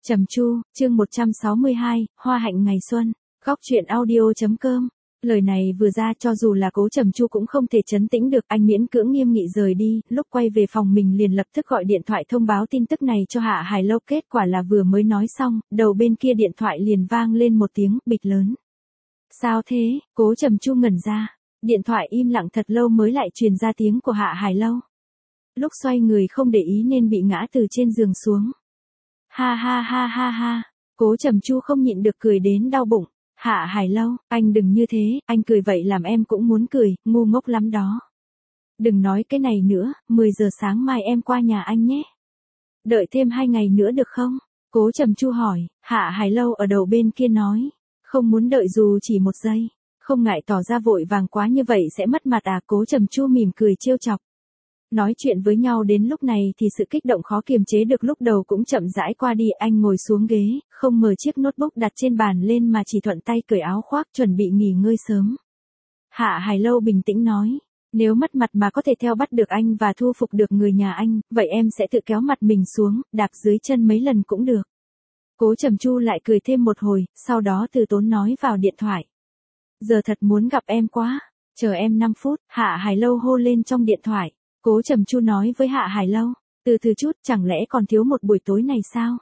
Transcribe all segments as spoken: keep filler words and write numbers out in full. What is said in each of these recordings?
Trầm Chu, chương một trăm sáu mươi hai, Hoa hạnh ngày xuân, góc truyện audio.com. Lời này vừa ra cho dù là Cố Trầm Chu cũng không thể trấn tĩnh được, anh miễn cưỡng nghiêm nghị rời đi, lúc quay về phòng mình liền lập tức gọi điện thoại thông báo tin tức này cho Hạ Hải Lâu, kết quả là vừa mới nói xong, đầu bên kia điện thoại liền vang lên một tiếng bịch lớn. Sao thế? Cố Trầm Chu ngẩn ra, điện thoại im lặng thật lâu mới lại truyền ra tiếng của Hạ Hải Lâu. Lúc xoay người không để ý nên bị ngã từ trên giường xuống. Ha ha ha ha ha, Cố Trầm Chu không nhịn được cười đến đau bụng. Hạ Hải Lâu, anh đừng như thế, anh cười vậy làm em cũng muốn cười, ngu ngốc lắm đó. Đừng nói cái này nữa, mười giờ sáng mai em qua nhà anh nhé. Đợi thêm hai ngày nữa được không? Cố Trầm Chu hỏi. Hạ Hải Lâu ở đầu bên kia nói, không muốn đợi dù chỉ một giây, không ngại tỏ ra vội vàng quá như vậy sẽ mất mặt à? Cố Trầm Chu mỉm cười trêu chọc. Nói chuyện với nhau đến lúc này thì sự kích động khó kiềm chế được lúc đầu cũng chậm rãi qua đi, anh ngồi xuống ghế, không mở chiếc notebook đặt trên bàn lên mà chỉ thuận tay cởi áo khoác chuẩn bị nghỉ ngơi sớm. Hạ Hải Lâu bình tĩnh nói, nếu mất mặt mà có thể theo bắt được anh và thu phục được người nhà anh, vậy em sẽ tự kéo mặt mình xuống, đạp dưới chân mấy lần cũng được. Cố Trầm Chu lại cười thêm một hồi, sau đó từ tốn nói vào điện thoại. Giờ thật muốn gặp em quá, chờ em năm phút, Hạ Hải Lâu hô lên trong điện thoại. Cố Trầm Chu nói với Hạ Hải Lâu, từ từ chút, chẳng lẽ còn thiếu một buổi tối này sao?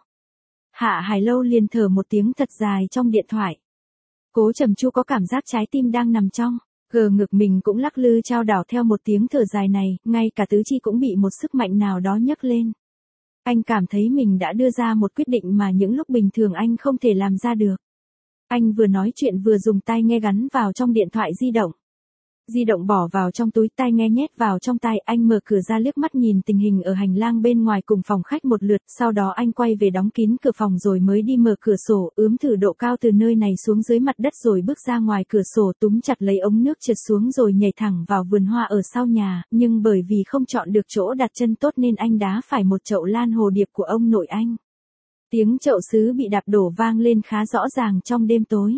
Hạ Hải Lâu liền thở một tiếng thật dài trong điện thoại. Cố Trầm Chu có cảm giác trái tim đang nằm trong, gờ ngực mình cũng lắc lư chao đảo theo một tiếng thở dài này, ngay cả tứ chi cũng bị một sức mạnh nào đó nhấc lên. Anh cảm thấy mình đã đưa ra một quyết định mà những lúc bình thường anh không thể làm ra được. Anh vừa nói chuyện vừa dùng tai nghe gắn vào trong điện thoại di động. Di động bỏ vào trong túi, tai nghe nhét vào trong tai, anh mở cửa ra liếc mắt nhìn tình hình ở hành lang bên ngoài cùng phòng khách một lượt, sau đó anh quay về đóng kín cửa phòng rồi mới đi mở cửa sổ, ướm thử độ cao từ nơi này xuống dưới mặt đất rồi bước ra ngoài cửa sổ, túm chặt lấy ống nước trượt xuống rồi nhảy thẳng vào vườn hoa ở sau nhà, nhưng bởi vì không chọn được chỗ đặt chân tốt nên anh đá phải một chậu lan hồ điệp của ông nội anh. Tiếng chậu sứ bị đạp đổ vang lên khá rõ ràng trong đêm tối.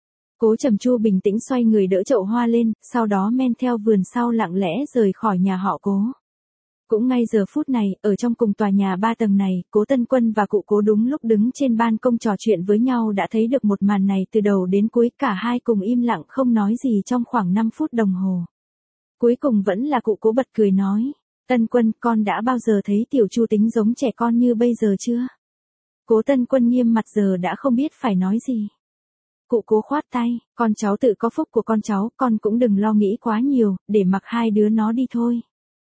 Cố Trầm Chu bình tĩnh xoay người đỡ chậu hoa lên, sau đó men theo vườn sau lặng lẽ rời khỏi nhà họ Cố. Cũng ngay giờ phút này, ở trong cùng tòa nhà ba tầng này, Cố Tân Quân và cụ Cố đúng lúc đứng trên ban công trò chuyện với nhau đã thấy được một màn này từ đầu đến cuối, cả hai cùng im lặng không nói gì trong khoảng năm phút đồng hồ. Cuối cùng vẫn là cụ Cố bật cười nói, Tân Quân, con đã bao giờ thấy Tiểu Chu tính giống trẻ con như bây giờ chưa? Cố Tân Quân nghiêm mặt giờ đã không biết phải nói gì. Cụ Cố khoát tay, con cháu tự có phúc của con cháu, con cũng đừng lo nghĩ quá nhiều, để mặc hai đứa nó đi thôi.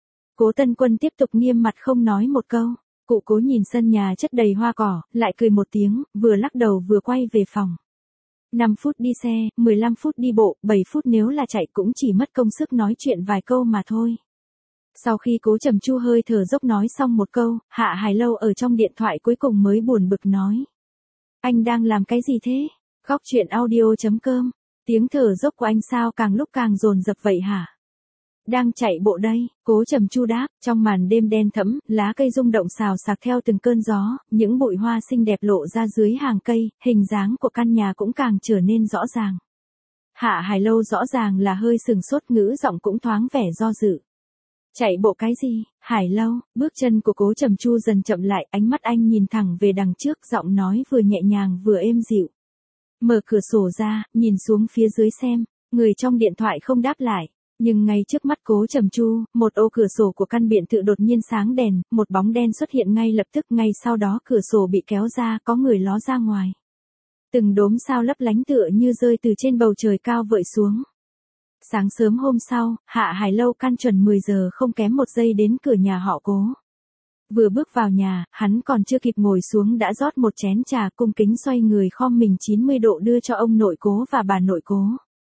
Cố Tân Quân tiếp tục nghiêm mặt không nói một câu. Cụ Cố nhìn sân nhà chất đầy hoa cỏ, lại cười một tiếng, vừa lắc đầu vừa quay về phòng. năm phút đi xe, mười lăm phút đi bộ, bảy phút nếu là chạy cũng chỉ mất công sức nói chuyện vài câu mà thôi. Sau khi Cố Trầm Chu hơi thở dốc nói xong một câu, Hạ Hải Lâu ở trong điện thoại cuối cùng mới buồn bực nói. Anh đang làm cái gì thế? Góc truyện audio.com, tiếng thở dốc của anh sao càng lúc càng dồn dập vậy hả? Đang chạy bộ đây, Cố Trầm Chu đáp, trong màn đêm đen thẫm, lá cây rung động xào xạc theo từng cơn gió, những bụi hoa xinh đẹp lộ ra dưới hàng cây, hình dáng của căn nhà cũng càng trở nên rõ ràng. Hạ Hải Lâu rõ ràng là hơi sừng sốt, ngữ giọng cũng thoáng vẻ do dự. Chạy bộ cái gì? Hải Lâu, bước chân của Cố Trầm Chu dần chậm lại, ánh mắt anh nhìn thẳng về đằng trước, giọng nói vừa nhẹ nhàng vừa êm dịu. Mở cửa sổ ra, nhìn xuống phía dưới xem, người trong điện thoại không đáp lại, nhưng ngay trước mắt Cố Trầm Chu, một ô cửa sổ của căn biệt thự đột nhiên sáng đèn, một bóng đen xuất hiện ngay lập tức, ngay sau đó cửa sổ bị kéo ra, có người ló ra ngoài. Từng đốm sao lấp lánh tựa như rơi từ trên bầu trời cao vợi xuống. Sáng sớm hôm sau, Hạ Hải Lâu căn chuẩn mười giờ không kém một giây đến cửa nhà họ Cố. Vừa bước vào nhà, hắn còn chưa kịp ngồi xuống đã rót một chén trà, cung kính xoay người khom mình chín mươi độ đưa cho ông nội Cố và bà nội Cố.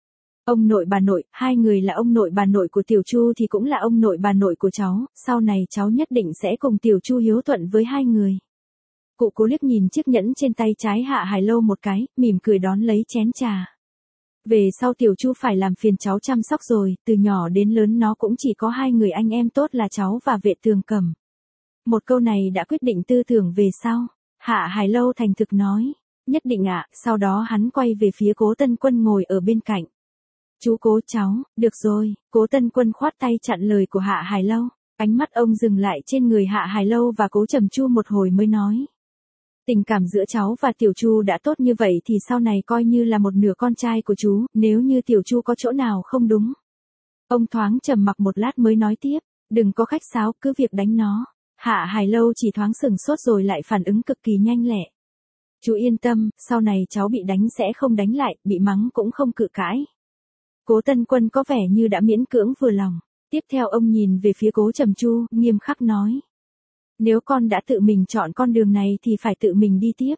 Ông nội bà nội, hai người là ông nội bà nội của Tiểu Chu thì cũng là ông nội bà nội của cháu, sau này cháu nhất định sẽ cùng Tiểu Chu hiếu thuận với hai người. Cụ Cố liếc nhìn chiếc nhẫn trên tay trái Hạ Hải Lâu một cái, mỉm cười đón lấy chén trà. Về sau Tiểu Chu phải làm phiền cháu chăm sóc rồi, từ nhỏ đến lớn nó cũng chỉ có hai người anh em tốt là cháu và Vệ Tường Cẩm. Một câu này đã quyết định tư tưởng về sau. Hạ Hải Lâu thành thực nói, nhất định ạ, sau đó hắn quay về phía Cố Tân Quân ngồi ở bên cạnh. Chú Cố cháu, được rồi, Cố Tân Quân khoát tay chặn lời của Hạ Hải Lâu, ánh mắt ông dừng lại trên người Hạ Hải Lâu và Cố Trầm Chu một hồi mới nói. Tình cảm giữa cháu và Tiểu Chu đã tốt như vậy thì sau này coi như là một nửa con trai của chú, nếu như Tiểu Chu có chỗ nào không đúng. Ông thoáng trầm mặc một lát mới nói tiếp, đừng có khách sáo, cứ việc đánh nó. Hạ Hải Lâu chỉ thoáng sừng sốt rồi lại phản ứng cực kỳ nhanh lẹ. Chú yên tâm, sau này cháu bị đánh sẽ không đánh lại, bị mắng cũng không cự cãi. Cố Tân Quân có vẻ như đã miễn cưỡng vừa lòng. Tiếp theo ông nhìn về phía Cố Trầm Chu, nghiêm khắc nói. Nếu con đã tự mình chọn con đường này thì phải tự mình đi tiếp.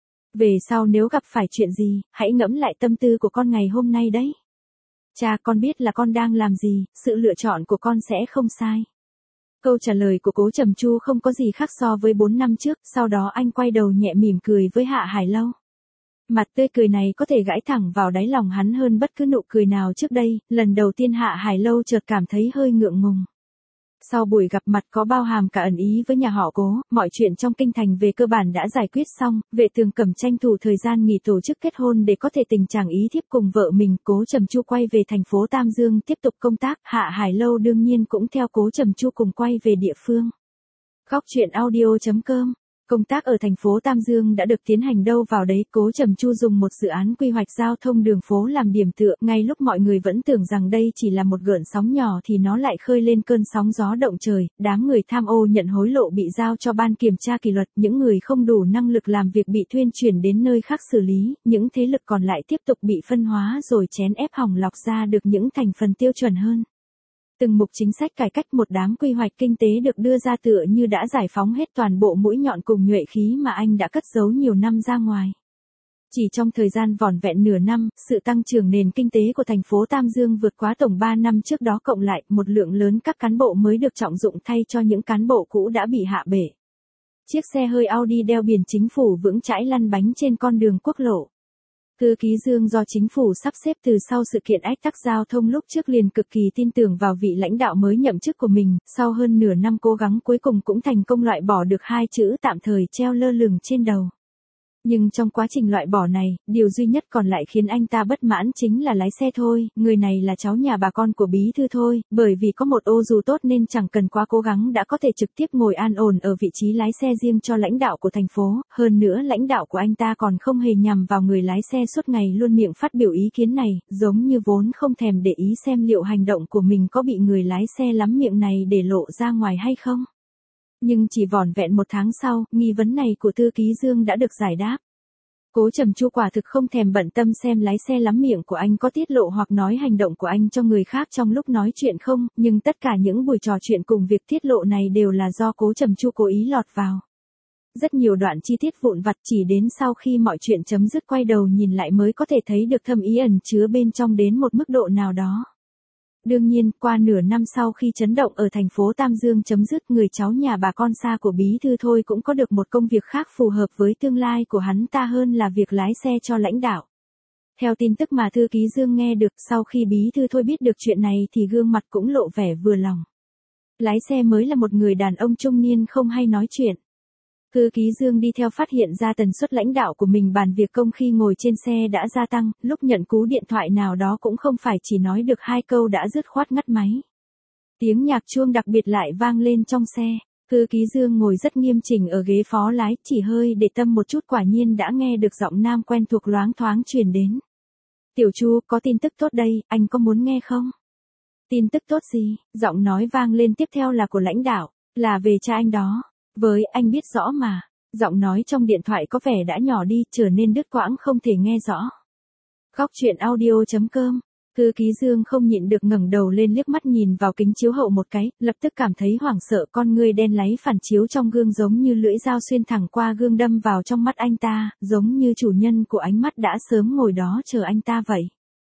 Về sau nếu gặp phải chuyện gì, hãy ngẫm lại tâm tư của con ngày hôm nay đấy. Cha, con biết là con đang làm gì, sự lựa chọn của con sẽ không sai. Câu trả lời của Cố Trầm Chu không có gì khác so với bốn năm trước, sau đó anh quay đầu nhẹ mỉm cười với Hạ Hải Lâu. Mặt tươi cười này có thể gãi thẳng vào đáy lòng hắn hơn bất cứ nụ cười nào trước đây, lần đầu tiên Hạ Hải Lâu chợt cảm thấy hơi ngượng ngùng. Sau buổi gặp mặt có bao hàm cả ẩn ý với nhà họ Cố, mọi chuyện trong kinh thành về cơ bản đã giải quyết xong, Vệ Tường Cẩm tranh thủ thời gian nghỉ tổ chức kết hôn để có thể tình chàng ý thiếp cùng vợ mình. Cố Trầm Chu quay về thành phố Tam Dương tiếp tục công tác, Hạ Hải Lâu đương nhiên cũng theo Cố Trầm Chu cùng quay về địa phương. Góc truyện audio chấm com. Công tác ở thành phố Tam Dương đã được tiến hành đâu vào đấy, Cố Trầm Chu dùng một dự án quy hoạch giao thông đường phố làm điểm tựa, ngay lúc mọi người vẫn tưởng rằng đây chỉ là một gợn sóng nhỏ thì nó lại khơi lên cơn sóng gió động trời, đám người tham ô nhận hối lộ bị giao cho ban kiểm tra kỷ luật, những người không đủ năng lực làm việc bị thuyên chuyển đến nơi khác xử lý, những thế lực còn lại tiếp tục bị phân hóa rồi chén ép hỏng lọc ra được những thành phần tiêu chuẩn hơn. Từng mục chính sách cải cách, một đám quy hoạch kinh tế được đưa ra tựa như đã giải phóng hết toàn bộ mũi nhọn cùng nhuệ khí mà anh đã cất giấu nhiều năm ra ngoài. Chỉ trong thời gian vỏn vẹn nửa năm, sự tăng trưởng nền kinh tế của thành phố Tam Dương vượt quá tổng ba năm trước đó cộng lại, một lượng lớn các cán bộ mới được trọng dụng thay cho những cán bộ cũ đã bị hạ bệ. Chiếc xe hơi Audi đeo biển chính phủ vững chãi lăn bánh trên con đường quốc lộ. Thư ký Dương do chính phủ sắp xếp từ sau sự kiện ách tắc giao thông lúc trước liền cực kỳ tin tưởng vào vị lãnh đạo mới nhậm chức của mình, sau hơn nửa năm cố gắng cuối cùng cũng thành công loại bỏ được hai chữ tạm thời treo lơ lửng trên đầu. Nhưng trong quá trình loại bỏ này, điều duy nhất còn lại khiến anh ta bất mãn chính là lái xe thôi, người này là cháu nhà bà con của bí thư thôi, bởi vì có một ô dù tốt nên chẳng cần quá cố gắng đã có thể trực tiếp ngồi an ổn ở vị trí lái xe riêng cho lãnh đạo của thành phố, hơn nữa lãnh đạo của anh ta còn không hề nhằm vào người lái xe suốt ngày luôn miệng phát biểu ý kiến này, giống như vốn không thèm để ý xem liệu hành động của mình có bị người lái xe lắm miệng này để lộ ra ngoài hay không. Nhưng chỉ vỏn vẹn một tháng sau, nghi vấn này của thư ký Dương đã được giải đáp. Cố Trầm Chu quả thực không thèm bận tâm xem lái xe lắm miệng của anh có tiết lộ hoặc nói hành động của anh cho người khác trong lúc nói chuyện không, nhưng tất cả những buổi trò chuyện cùng việc tiết lộ này đều là do Cố Trầm Chu cố ý lọt vào. Rất nhiều đoạn chi tiết vụn vặt chỉ đến sau khi mọi chuyện chấm dứt quay đầu nhìn lại mới có thể thấy được thâm ý ẩn chứa bên trong đến một mức độ nào đó. Đương nhiên, qua nửa năm sau khi chấn động ở thành phố Tam Dương chấm dứt, người cháu nhà bà con xa của bí thư thôi cũng có được một công việc khác phù hợp với tương lai của hắn ta hơn là việc lái xe cho lãnh đạo. Theo tin tức mà thư ký Dương nghe được, sau khi bí thư thôi biết được chuyện này thì gương mặt cũng lộ vẻ vừa lòng. Lái xe mới là một người đàn ông trung niên không hay nói chuyện. Thư ký Dương đi theo phát hiện ra tần suất lãnh đạo của mình bàn việc công khi ngồi trên xe đã gia tăng, lúc nhận cú điện thoại nào đó cũng không phải chỉ nói được hai câu đã dứt khoát ngắt máy. Tiếng nhạc chuông đặc biệt lại vang lên trong xe, Thư ký Dương ngồi rất nghiêm chỉnh ở ghế phó lái, chỉ hơi để tâm một chút quả nhiên đã nghe được giọng nam quen thuộc loáng thoáng truyền đến. Tiểu Chu, có tin tức tốt đây, anh có muốn nghe không? Tin tức tốt gì? Giọng nói vang lên tiếp theo là của lãnh đạo, là về cha anh đó. Với anh biết rõ mà, giọng nói trong điện thoại có vẻ đã nhỏ đi, trở nên đứt quãng không thể nghe rõ. Góc truyện audio chấm com. Thư ký Dương không nhịn được ngẩng đầu lên liếc mắt nhìn vào kính chiếu hậu một cái, lập tức cảm thấy hoảng sợ, con ngươi đen láy phản chiếu trong gương giống như lưỡi dao xuyên thẳng qua gương đâm vào trong mắt anh ta, giống như chủ nhân của ánh mắt đã sớm ngồi đó chờ anh ta vậy.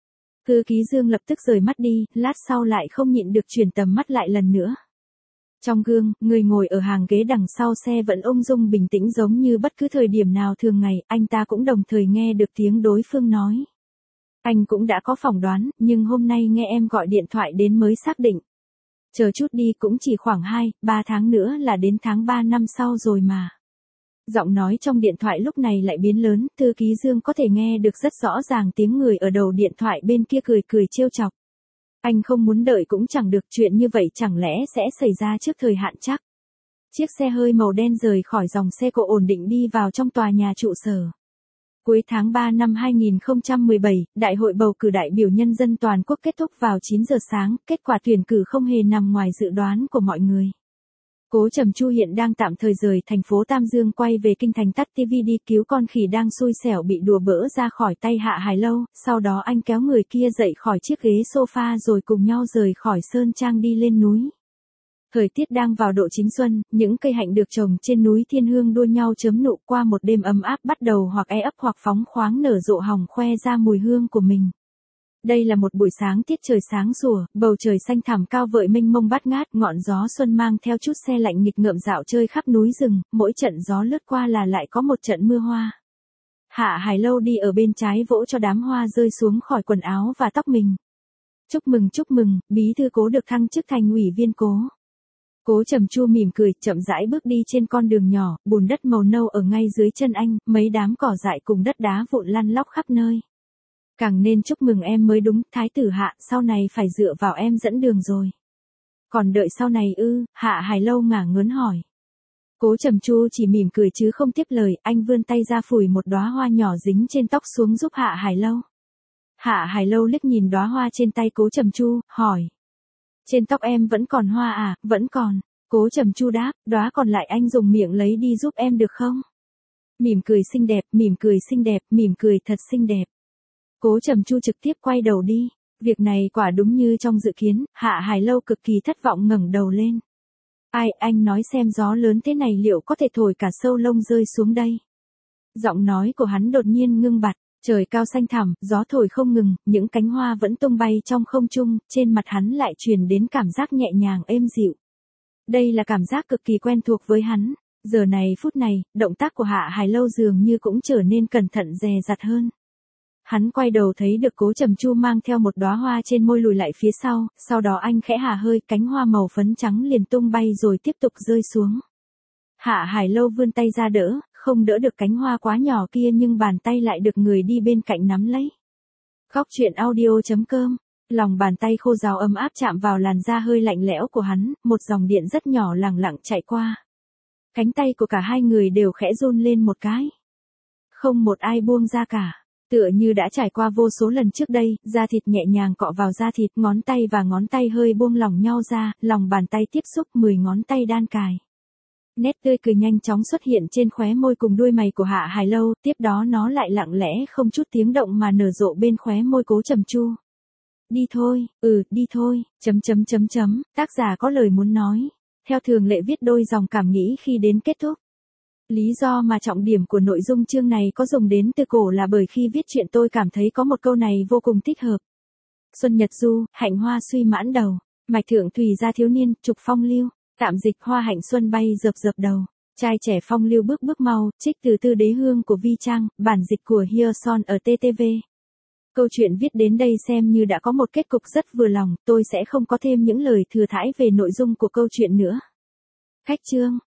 Thư ký Dương lập tức rời mắt đi, lát sau lại không nhịn được chuyển tầm mắt lại lần nữa. Trong gương, người ngồi ở hàng ghế đằng sau xe vẫn ung dung bình tĩnh giống như bất cứ thời điểm nào thường ngày, anh ta cũng đồng thời nghe được tiếng đối phương nói. Anh cũng đã có phỏng đoán, nhưng hôm nay nghe em gọi điện thoại đến mới xác định. Chờ chút đi, cũng chỉ khoảng hai, ba tháng nữa là đến tháng ba năm sau rồi mà. Giọng nói trong điện thoại lúc này lại biến lớn, Thư ký Dương có thể nghe được rất rõ ràng tiếng người ở đầu điện thoại bên kia cười cười trêu chọc. Anh không muốn đợi cũng chẳng được, chuyện như vậy chẳng lẽ sẽ xảy ra trước thời hạn chắc. Chiếc xe hơi màu đen rời khỏi dòng xe cộ ổn định đi vào trong tòa nhà trụ sở. Cuối tháng ba năm hai nghìn không trăm mười bảy, Đại hội bầu cử đại biểu nhân dân toàn quốc kết thúc vào chín giờ sáng, kết quả tuyển cử không hề nằm ngoài dự đoán của mọi người. Cố Trầm Chu hiện đang tạm thời rời thành phố Tam Dương quay về kinh thành tắt ti vi đi cứu con khỉ đang xui xẻo bị đùa bỡ ra khỏi tay Hạ Hải Lâu, sau đó anh kéo người kia dậy khỏi chiếc ghế sofa rồi cùng nhau rời khỏi Sơn Trang đi lên núi. Thời tiết đang vào độ chính xuân, những cây hạnh được trồng trên núi Thiên Hương đua nhau chớm nụ qua một đêm ấm áp bắt đầu hoặc e ấp hoặc phóng khoáng nở rộ hồng khoe ra mùi hương của mình. Đây là một buổi sáng tiết trời sáng sủa, bầu trời xanh thẳm cao vợi mênh mông bát ngát, ngọn gió xuân mang theo chút se lạnh nghịch ngợm dạo chơi khắp núi rừng, mỗi trận gió lướt qua là lại có một trận mưa hoa. Hạ Hải Lâu đi ở bên trái vỗ cho đám hoa rơi xuống khỏi quần áo và tóc mình. Chúc mừng chúc mừng, bí thư Cố được thăng chức thành ủy viên Cố. Cố Trầm Chu mỉm cười, chậm rãi bước đi trên con đường nhỏ, bùn đất màu nâu ở ngay dưới chân anh, mấy đám cỏ dại cùng đất đá vụn lăn lóc khắp nơi. Càng nên chúc mừng em mới đúng, Thái tử Hạ, sau này phải dựa vào em dẫn đường rồi. Còn đợi sau này ư? Hạ Hải Lâu ngả ngớn hỏi. Cố Trầm Chu chỉ mỉm cười chứ không tiếp lời, anh vươn tay ra phủi một đóa hoa nhỏ dính trên tóc xuống giúp Hạ Hải Lâu. Hạ Hải Lâu liếc nhìn đóa hoa trên tay Cố Trầm Chu, hỏi. Trên tóc em vẫn còn hoa à? Vẫn còn. Cố Trầm Chu đáp, đóa còn lại anh dùng miệng lấy đi giúp em được không? Mỉm cười xinh đẹp, mỉm cười xinh đẹp, mỉm cười thật xinh đẹp. Cố Trầm Chu trực tiếp quay đầu đi. Việc này quả đúng như trong dự kiến, Hạ Hải Lâu cực kỳ thất vọng ngẩng đầu lên. Ai, anh nói xem gió lớn thế này liệu có thể thổi cả sâu lông rơi xuống đây? Giọng nói của hắn đột nhiên ngưng bặt. Trời cao xanh thẳm, gió thổi không ngừng, những cánh hoa vẫn tung bay trong không trung, trên mặt hắn lại truyền đến cảm giác nhẹ nhàng êm dịu. Đây là cảm giác cực kỳ quen thuộc với hắn. Giờ này phút này, động tác của Hạ Hải Lâu dường như cũng trở nên cẩn thận dè dặt hơn. Hắn quay đầu thấy được Cố Trầm Chu mang theo một đóa hoa trên môi lùi lại phía sau, sau đó anh khẽ hả hơi, cánh hoa màu phấn trắng liền tung bay rồi tiếp tục rơi xuống. Hạ Hải Lâu vươn tay ra đỡ, không đỡ được cánh hoa quá nhỏ kia nhưng bàn tay lại được người đi bên cạnh nắm lấy. Góc truyện audio chấm com, lòng bàn tay khô ráo ấm áp chạm vào làn da hơi lạnh lẽo của hắn, một dòng điện rất nhỏ lẳng lặng chạy qua. Cánh tay của cả hai người đều khẽ run lên một cái. Không một ai buông ra cả. Tựa như đã trải qua vô số lần trước đây, da thịt nhẹ nhàng cọ vào da thịt, ngón tay và ngón tay hơi buông lỏng nhau ra, lòng bàn tay tiếp xúc mười ngón tay đan cài. Nét tươi cười nhanh chóng xuất hiện trên khóe môi cùng đuôi mày của Hạ Hải Lâu, tiếp đó nó lại lặng lẽ không chút tiếng động mà nở rộ bên khóe môi Cố Trầm Chu. Đi thôi, ừ, đi thôi, chấm chấm chấm chấm, tác giả có lời muốn nói. Theo thường lệ viết đôi dòng cảm nghĩ khi đến kết thúc. Lý do mà trọng điểm của nội dung chương này có dùng đến từ cổ là bởi khi viết chuyện tôi cảm thấy có một câu này vô cùng thích hợp. Xuân Nhật Du, hạnh hoa suy mãn đầu, mạch thượng thùy gia thiếu niên, trục phong lưu, tạm dịch hoa hạnh xuân bay dợp dợp đầu, trai trẻ phong lưu bước bước mau, trích từ Tư Đế Hương của Vi Trang, bản dịch của Hyoson ở tê tê vê. Câu chuyện viết đến đây xem như đã có một kết cục rất vừa lòng, tôi sẽ không có thêm những lời thừa thãi về nội dung của câu chuyện nữa. Khách chương.